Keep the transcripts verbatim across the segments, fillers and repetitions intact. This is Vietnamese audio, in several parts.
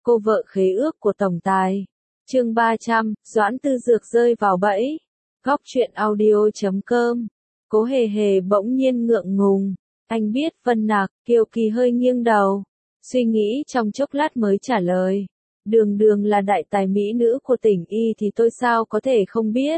Cô vợ khế ước của tổng tài. Chương ba trăm, Doãn Tư Dược rơi vào bẫy. Góc truyện audio chấm com. Cố Hề Hề bỗng nhiên ngượng ngùng. Anh biết Vân Nạc. Kiều Kỳ hơi nghiêng đầu, suy nghĩ trong chốc lát mới trả lời. Đường Đường là đại tài mỹ nữ của tỉnh Y thì tôi sao có thể không biết.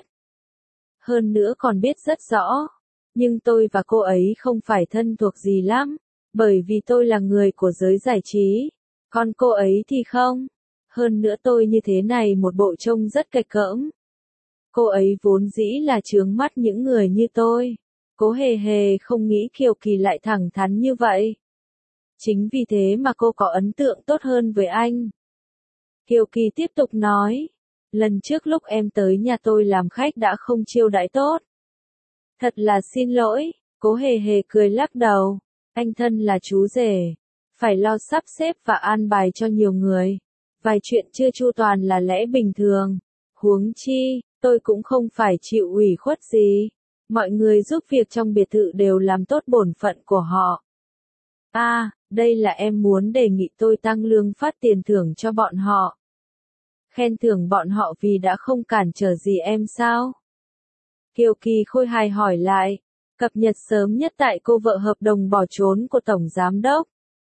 Hơn nữa còn biết rất rõ. Nhưng tôi và cô ấy không phải thân thuộc gì lắm, bởi vì tôi là người của giới giải trí. Còn cô ấy thì không. Hơn nữa tôi như thế này một bộ trông rất kịch cỡm. Cô ấy vốn dĩ là chướng mắt những người như tôi. Cố Hề Hề không nghĩ Kiều Kỳ lại thẳng thắn như vậy. Chính vì thế mà cô có ấn tượng tốt hơn với anh. Kiều Kỳ tiếp tục nói. Lần trước lúc em tới nhà tôi làm khách đã không chiêu đãi tốt. Thật là xin lỗi. Cố Hề Hề cười lắc đầu. Anh thân là chú rể, phải lo sắp xếp và an bài cho nhiều người. Vài chuyện chưa chu toàn là lẽ bình thường. Huống chi, tôi cũng không phải chịu ủy khuất gì. Mọi người giúp việc trong biệt thự đều làm tốt bổn phận của họ. À, đây là em muốn đề nghị tôi tăng lương phát tiền thưởng cho bọn họ. Khen thưởng bọn họ vì đã không cản trở gì em sao? Kiều Kỳ khôi hài hỏi lại. Cập nhật sớm nhất tại cô vợ hợp đồng bỏ trốn của Tổng Giám Đốc.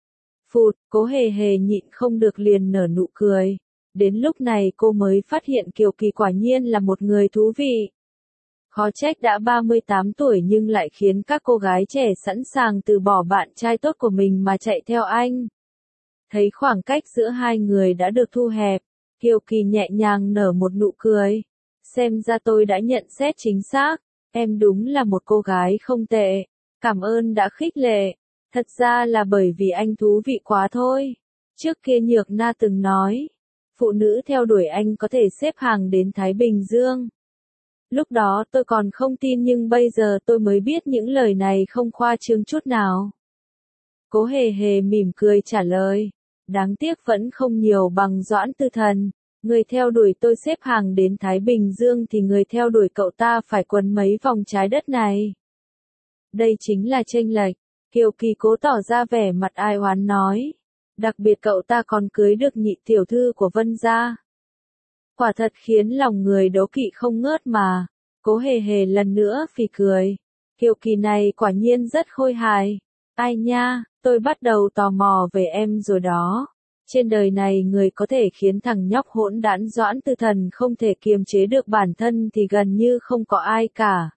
Phụt, Cố Hề Hề nhịn không được liền nở nụ cười. Đến lúc này cô mới phát hiện Kiều Kỳ quả nhiên là một người thú vị. Khó trách đã ba mươi tám tuổi nhưng lại khiến các cô gái trẻ sẵn sàng từ bỏ bạn trai tốt của mình mà chạy theo anh. Thấy khoảng cách giữa hai người đã được thu hẹp, Kiều Kỳ nhẹ nhàng nở một nụ cười. Xem ra tôi đã nhận xét chính xác. Em đúng là một cô gái không tệ. Cảm ơn đã khích lệ. Thật ra là bởi vì anh thú vị quá thôi. Trước kia Nhược Na từng nói, phụ nữ theo đuổi anh có thể xếp hàng đến Thái Bình Dương. Lúc đó tôi còn không tin nhưng bây giờ tôi mới biết những lời này không khoa trương chút nào. Cố Hề Hề mỉm cười trả lời. Đáng tiếc vẫn không nhiều bằng Doãn Tư Thần. Người theo đuổi tôi xếp hàng đến Thái Bình Dương thì người theo đuổi cậu ta phải quấn mấy vòng trái đất này. Đây chính là chênh lệch. Kiều Kỳ cố tỏ ra vẻ mặt ai oán nói. Đặc biệt cậu ta còn cưới được nhị tiểu thư của Vân gia. Quả thật khiến lòng người đố kỵ không ngớt mà. Cố Hề Hề lần nữa phì cười. Kiều Kỳ này quả nhiên rất khôi hài. Ai nha, tôi bắt đầu tò mò về em rồi đó. Trên đời này người có thể khiến thằng nhóc hỗn đản Doãn Tư Thần không thể kiềm chế được bản thân thì gần như không có ai cả.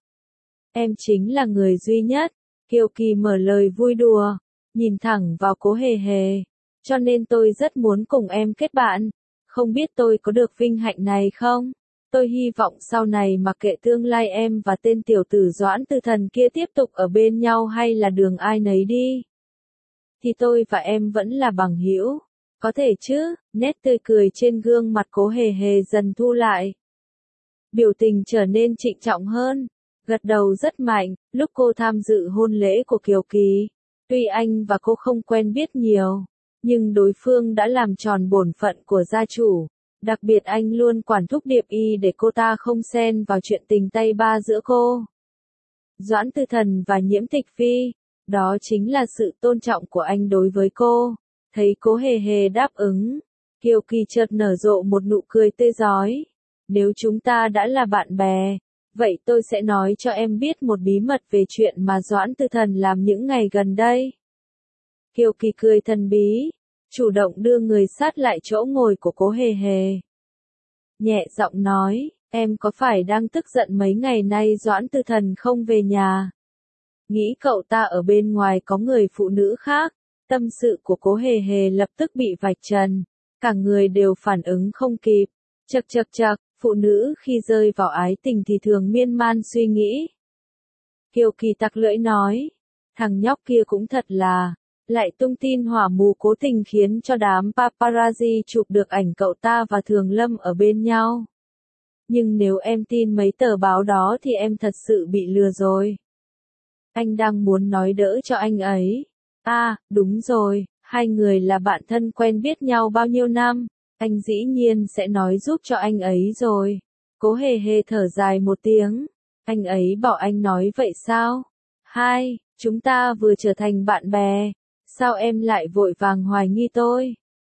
Em chính là người duy nhất. Kiều Kỳ mở lời vui đùa, nhìn thẳng vào Cố Hề Hề. Cho nên tôi rất muốn cùng em kết bạn. Không biết tôi có được vinh hạnh này không? Tôi hy vọng sau này mặc kệ tương lai em và tên tiểu tử Doãn Tư Thần kia tiếp tục ở bên nhau hay là đường ai nấy đi, thì tôi và em vẫn là bằng hữu. Có thể chứ? Nét tươi cười trên gương mặt Cố Hề Hề dần thu lại. Biểu tình trở nên trịnh trọng hơn. Gật đầu rất mạnh. Lúc cô tham dự hôn lễ của Kiều Kỳ, tuy anh và cô không quen biết nhiều, nhưng đối phương đã làm tròn bổn phận của gia chủ. Đặc biệt anh luôn quản thúc Điệp Y để cô ta không xen vào chuyện tình tay ba giữa cô, Doãn Tư Thần và Nhiễm Tịch Phi. Đó chính là sự tôn trọng của anh đối với cô. Thấy Cố Hề Hề đáp ứng, Kiều Kỳ chợt nở rộ một nụ cười tươi rói. Nếu chúng ta đã là bạn bè, vậy tôi sẽ nói cho em biết một bí mật về chuyện mà Doãn Tư Thần làm những ngày gần đây. Kiều Kỳ cười thần bí, chủ động đưa người sát lại chỗ ngồi của Cố Hề Hề. Nhẹ giọng nói, em có phải đang tức giận mấy ngày nay Doãn Tư Thần không về nhà? Nghĩ cậu ta ở bên ngoài có người phụ nữ khác. Tâm sự của Cố Hề Hề lập tức bị vạch trần. Cả người đều phản ứng không kịp. Chậc chậc chậc, phụ nữ khi rơi vào ái tình thì thường miên man suy nghĩ. Kiều Kỳ tặc lưỡi nói. Thằng nhóc kia cũng thật là, lại tung tin hỏa mù cố tình khiến cho đám paparazzi chụp được ảnh cậu ta và Thường Lâm ở bên nhau. Nhưng nếu em tin mấy tờ báo đó thì em thật sự bị lừa rồi. Anh đang muốn nói đỡ cho anh ấy. À, đúng rồi, hai người là bạn thân quen biết nhau bao nhiêu năm, anh dĩ nhiên sẽ nói giúp cho anh ấy rồi. Cố Hề Hề thở dài một tiếng. Anh ấy bảo anh nói vậy sao? Hai, chúng ta vừa trở thành bạn bè. Sao em lại vội vàng hoài nghi tôi?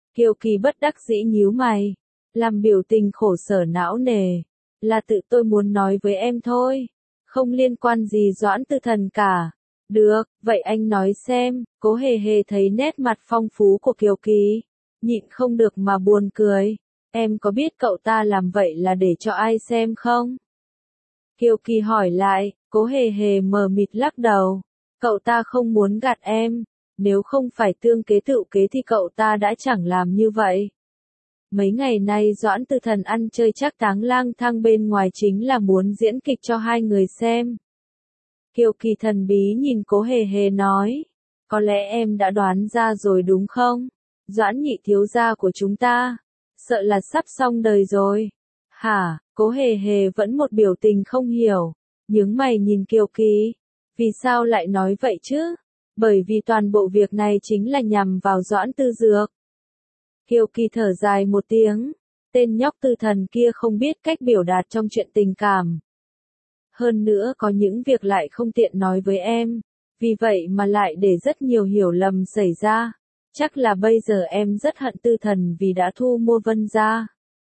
Kiều Kỳ bất đắc dĩ nhíu mày, làm biểu tình khổ sở não nề. Là tự tôi muốn nói với em thôi, không liên quan gì Doãn Tư Thần cả. Được, vậy anh nói xem. Cố Hề Hề thấy nét mặt phong phú của Kiều Kỳ, nhịn không được mà buồn cười. Em có biết cậu ta làm vậy là để cho ai xem không? Kiều Kỳ hỏi lại, Cố Hề Hề mờ mịt lắc đầu. Cậu ta không muốn gạt em, nếu không phải tương kế tựu kế thì cậu ta đã chẳng làm như vậy. Mấy ngày nay Doãn Tư Thần ăn chơi chắc táng lang thang bên ngoài chính là muốn diễn kịch cho hai người xem. Kiều Kỳ thần bí nhìn Cố Hề Hề nói, có lẽ em đã đoán ra rồi đúng không? Doãn nhị thiếu gia của chúng ta, sợ là sắp xong đời rồi. Hả? Cố Hề Hề vẫn một biểu tình không hiểu, nhướng mày nhìn Kiều Kỳ. Vì sao lại nói vậy chứ? Bởi vì toàn bộ việc này chính là nhằm vào Doãn Tư Dược. Kiều Kỳ thở dài một tiếng, tên nhóc Tư Thần kia không biết cách biểu đạt trong chuyện tình cảm. Hơn nữa có những việc lại không tiện nói với em, vì vậy mà lại để rất nhiều hiểu lầm xảy ra. Chắc là bây giờ em rất hận Tư Thần vì đã thu mua Vân gia.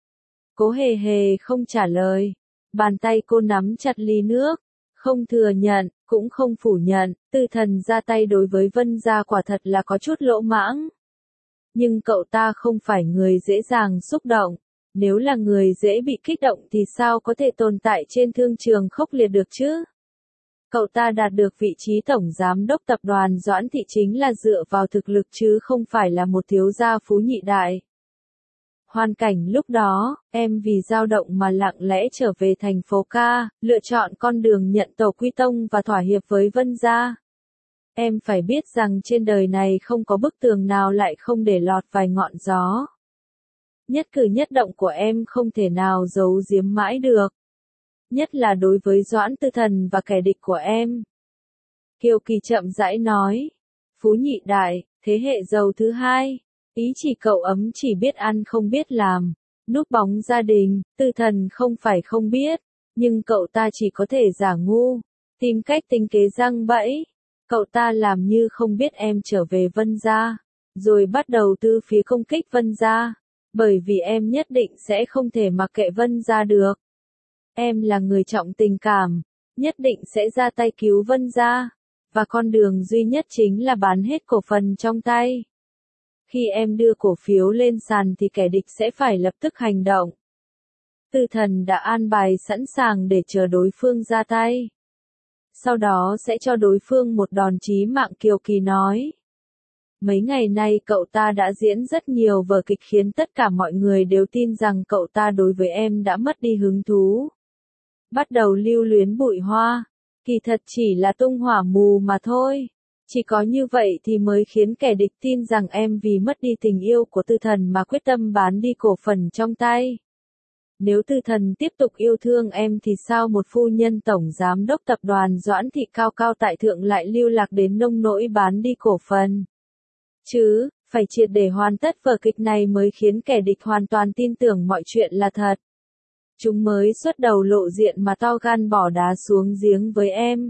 Cố Hề Hề không trả lời, bàn tay cô nắm chặt ly nước, không thừa nhận, cũng không phủ nhận, Tư Thần ra tay đối với Vân gia quả thật là có chút lỗ mãng. Nhưng cậu ta không phải người dễ dàng xúc động, nếu là người dễ bị kích động thì sao có thể tồn tại trên thương trường khốc liệt được chứ? Cậu ta đạt được vị trí tổng giám đốc tập đoàn Doãn Thị chính là dựa vào thực lực chứ không phải là một thiếu gia phú nhị đại. Hoàn cảnh lúc đó, em vì dao động mà lặng lẽ trở về thành phố ca, lựa chọn con đường nhận tổ quy tông và thỏa hiệp với Vân gia. Em phải biết rằng trên đời này không có bức tường nào lại không để lọt vài ngọn gió. Nhất cử nhất động của em không thể nào giấu giếm mãi được. Nhất là đối với Doãn Tư Thần và kẻ địch của em. Kiều Kỳ chậm rãi nói. Phú nhị đại, thế hệ giàu thứ hai. Ý chỉ cậu ấm chỉ biết ăn không biết làm. Núp bóng gia đình, Tư Thần không phải không biết. Nhưng cậu ta chỉ có thể giả ngu. Tìm cách tính kế răng bẫy. Cậu ta làm như không biết em trở về Vân gia. Rồi bắt đầu từ phía công kích Vân gia. Bởi vì em nhất định sẽ không thể mặc kệ Vân gia được. Em là người trọng tình cảm, nhất định sẽ ra tay cứu Vân gia, và con đường duy nhất chính là bán hết cổ phần trong tay. Khi em đưa cổ phiếu lên sàn thì kẻ địch sẽ phải lập tức hành động. Tư Thần đã an bài sẵn sàng để chờ đối phương ra tay. Sau đó sẽ cho đối phương một đòn chí mạng, Kiều Kỳ nói. Mấy ngày nay cậu ta đã diễn rất nhiều vở kịch khiến tất cả mọi người đều tin rằng cậu ta đối với em đã mất đi hứng thú. Bắt đầu lưu luyến bụi hoa, kỳ thật chỉ là tung hỏa mù mà thôi. Chỉ có như vậy thì mới khiến kẻ địch tin rằng em vì mất đi tình yêu của Tư Thần mà quyết tâm bán đi cổ phần trong tay. Nếu Tư Thần tiếp tục yêu thương em thì sao một phu nhân tổng giám đốc tập đoàn Doãn Thị cao cao tại thượng lại lưu lạc đến nông nỗi bán đi cổ phần? Chứ, phải triệt để hoàn tất vở kịch này mới khiến kẻ địch hoàn toàn tin tưởng mọi chuyện là thật. Chúng mới xuất đầu lộ diện mà to gan bỏ đá xuống giếng với em.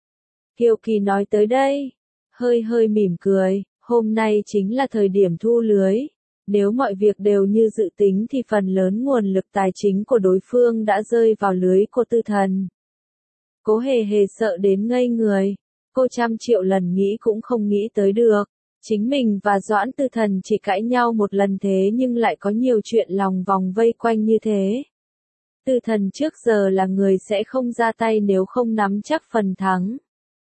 Kiều Kỳ nói tới đây, hơi hơi mỉm cười, hôm nay chính là thời điểm thu lưới. Nếu mọi việc đều như dự tính thì phần lớn nguồn lực tài chính của đối phương đã rơi vào lưới của Tư Thần. Cố Hề Hề sợ đến ngây người, cô trăm triệu lần nghĩ cũng không nghĩ tới được. Chính mình và Doãn Tư Thần chỉ cãi nhau một lần thế nhưng lại có nhiều chuyện lòng vòng vây quanh như thế. Tư Thần trước giờ là người sẽ không ra tay nếu không nắm chắc phần thắng.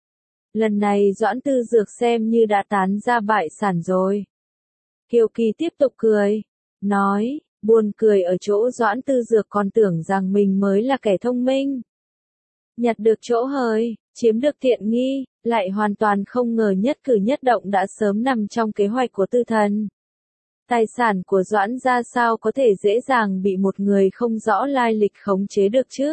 Lần này Doãn Tư Dược xem như đã tán ra bại sản rồi. Kiều Kỳ tiếp tục cười, nói, buồn cười ở chỗ Doãn Tư Dược còn tưởng rằng mình mới là kẻ thông minh. Nhặt được chỗ hời, chiếm được tiện nghi, lại hoàn toàn không ngờ nhất cử nhất động đã sớm nằm trong kế hoạch của Tư Thần. Tài sản của Doãn gia sao có thể dễ dàng bị một người không rõ lai lịch khống chế được chứ?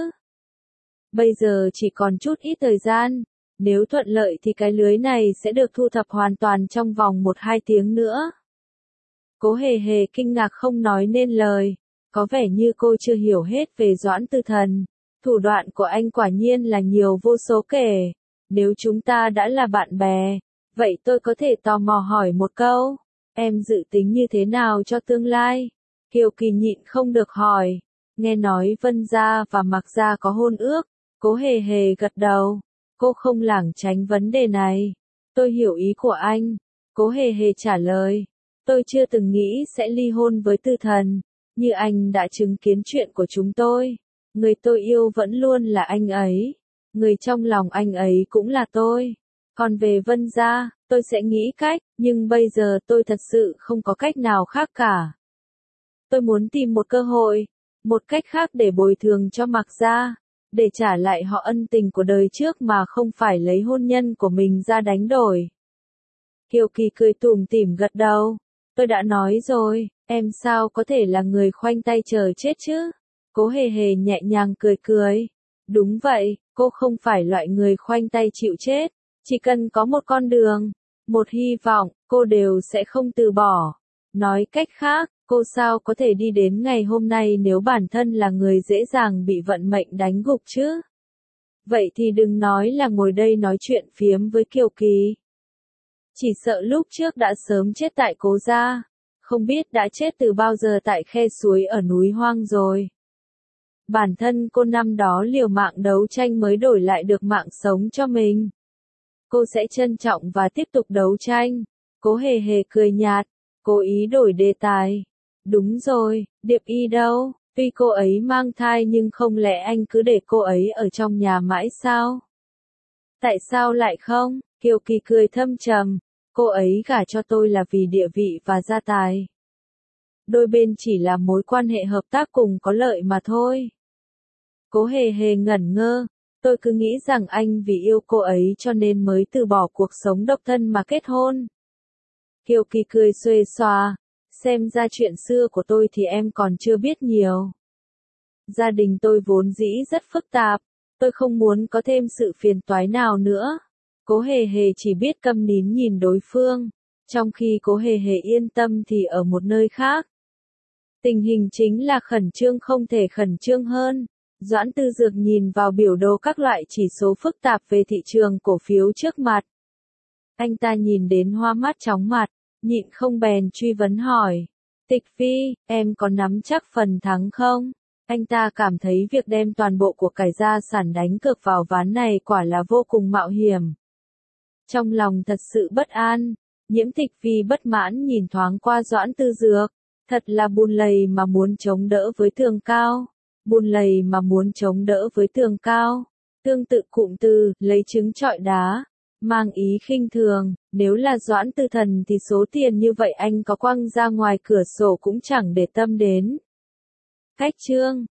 Bây giờ chỉ còn chút ít thời gian, nếu thuận lợi thì cái lưới này sẽ được thu thập hoàn toàn trong vòng một hai tiếng nữa. Cố Hề Hề kinh ngạc không nói nên lời, có vẻ như cô chưa hiểu hết về Doãn Tư Thần. Thủ đoạn của anh quả nhiên là nhiều vô số kể. Nếu chúng ta đã là bạn bè, vậy tôi có thể tò mò hỏi một câu. Em dự tính như thế nào cho tương lai? Kiều Kỳ nhịn không được hỏi. Nghe nói Vân gia và Mạc gia có hôn ước. Cố Hề Hề gật đầu. Cô không lảng tránh vấn đề này. Tôi hiểu ý của anh. Cố Hề Hề trả lời. Tôi chưa từng nghĩ sẽ ly hôn với Tư Thần. Như anh đã chứng kiến chuyện của chúng tôi. Người tôi yêu vẫn luôn là anh ấy. Người trong lòng anh ấy cũng là tôi. Còn về Vân gia, tôi sẽ nghĩ cách, nhưng bây giờ tôi thật sự không có cách nào khác cả. Tôi muốn tìm một cơ hội, một cách khác để bồi thường cho Mạc gia, để trả lại họ ân tình của đời trước mà không phải lấy hôn nhân của mình ra đánh đổi. Kiều Kỳ cười tủm tỉm gật đầu. Tôi đã nói rồi, em sao có thể là người khoanh tay chờ chết chứ? Cố Hề Hề nhẹ nhàng cười cười. Đúng vậy, cô không phải loại người khoanh tay chịu chết. Chỉ cần có một con đường, một hy vọng, cô đều sẽ không từ bỏ. Nói cách khác, cô sao có thể đi đến ngày hôm nay nếu bản thân là người dễ dàng bị vận mệnh đánh gục chứ? Vậy thì đừng nói là ngồi đây nói chuyện phiếm với Kiều Kỳ. Chỉ sợ lúc trước đã sớm chết tại Cố gia, không biết đã chết từ bao giờ tại khe suối ở núi hoang rồi. Bản thân cô năm đó liều mạng đấu tranh mới đổi lại được mạng sống cho mình. Cô sẽ trân trọng và tiếp tục đấu tranh. Cố Hề Hề cười nhạt, cố ý đổi đề tài. Đúng rồi, Điệp Y đâu? Tuy cô ấy mang thai nhưng không lẽ anh cứ để cô ấy ở trong nhà mãi sao? Tại sao lại không? Kiều Kỳ cười thâm trầm. Cô ấy gả cho tôi là vì địa vị và gia tài. Đôi bên chỉ là mối quan hệ hợp tác cùng có lợi mà thôi. Cố Hề Hề ngẩn ngơ. Tôi cứ nghĩ rằng anh vì yêu cô ấy cho nên mới từ bỏ cuộc sống độc thân mà kết hôn. Kiều Kỳ cười xuề xòa. Xem ra chuyện xưa của tôi thì em còn chưa biết nhiều. Gia đình tôi vốn dĩ rất phức tạp. Tôi không muốn có thêm sự phiền toái nào nữa. Cố Hề Hề chỉ biết câm nín nhìn đối phương. Trong khi Cố Hề Hề yên tâm thì ở một nơi khác. Tình hình chính là khẩn trương không thể khẩn trương hơn. Doãn Tư Dược nhìn vào biểu đồ các loại chỉ số phức tạp về thị trường cổ phiếu trước mặt. Anh ta nhìn đến hoa mắt chóng mặt, nhịn không bèn truy vấn hỏi. Tịch Phi, em có nắm chắc phần thắng không? Anh ta cảm thấy việc đem toàn bộ của cải gia sản đánh cược vào ván này quả là vô cùng mạo hiểm. Trong lòng thật sự bất an, Nhiễm Tịch Phi bất mãn nhìn thoáng qua Doãn Tư Dược. Thật là bùn lầy mà muốn chống đỡ với tường cao. Bùn lầy mà muốn chống đỡ với tường cao. Tương tự cụm từ, lấy trứng trọi đá. Mang ý khinh thường, nếu là Doãn Tư Thần thì số tiền như vậy anh có quăng ra ngoài cửa sổ cũng chẳng để tâm đến. Cách chương